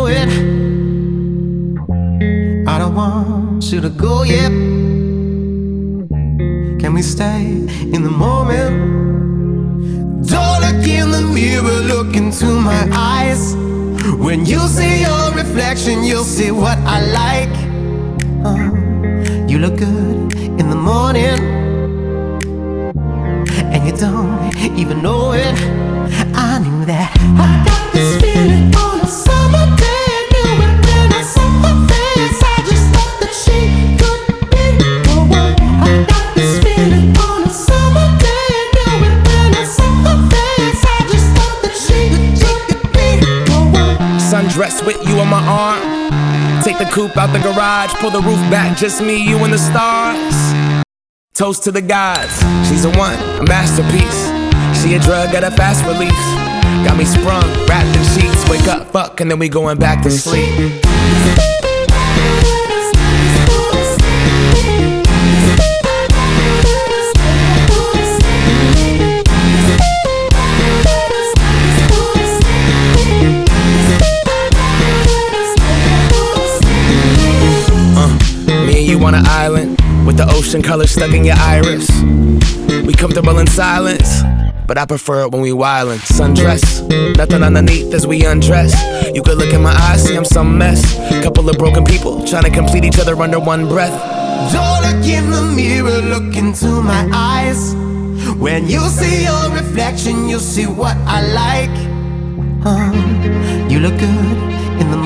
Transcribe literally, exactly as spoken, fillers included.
know it. I don't want you to go yet. Can we stay in the moment? Don't look in the mirror, look into my eyes. When you see your reflection, you'll see what I like. uh, You look good in the morning, and you don't even know it. I knew that. I got this feeling on a summer day. I knew it when I saw her face. I just thought that she could be the one. I got this feeling on a summer day. I knew it when I saw her face. I just thought that she could be the one. Sundress with you on my arm. Take the coupe out the garage. Pull the roof back, just me, you and the stars. Toast to the gods. She's a one, a masterpiece. She a drug at a fast release. Got me sprung, wrapped in sheets. Wake up, fuck, and then we going back to sleep. Uh, me and you on an island with the ocean color stuck in your iris. We comfortable in silence, but I prefer it when we wildin'. Sundress, nothing underneath as we undress. You could look in my eyes, see I'm some mess. Couple of broken people trying to complete each other under one breath. Don't look in the mirror, look into my eyes. When you see your reflection, you'll see what I like. uh, You look good in the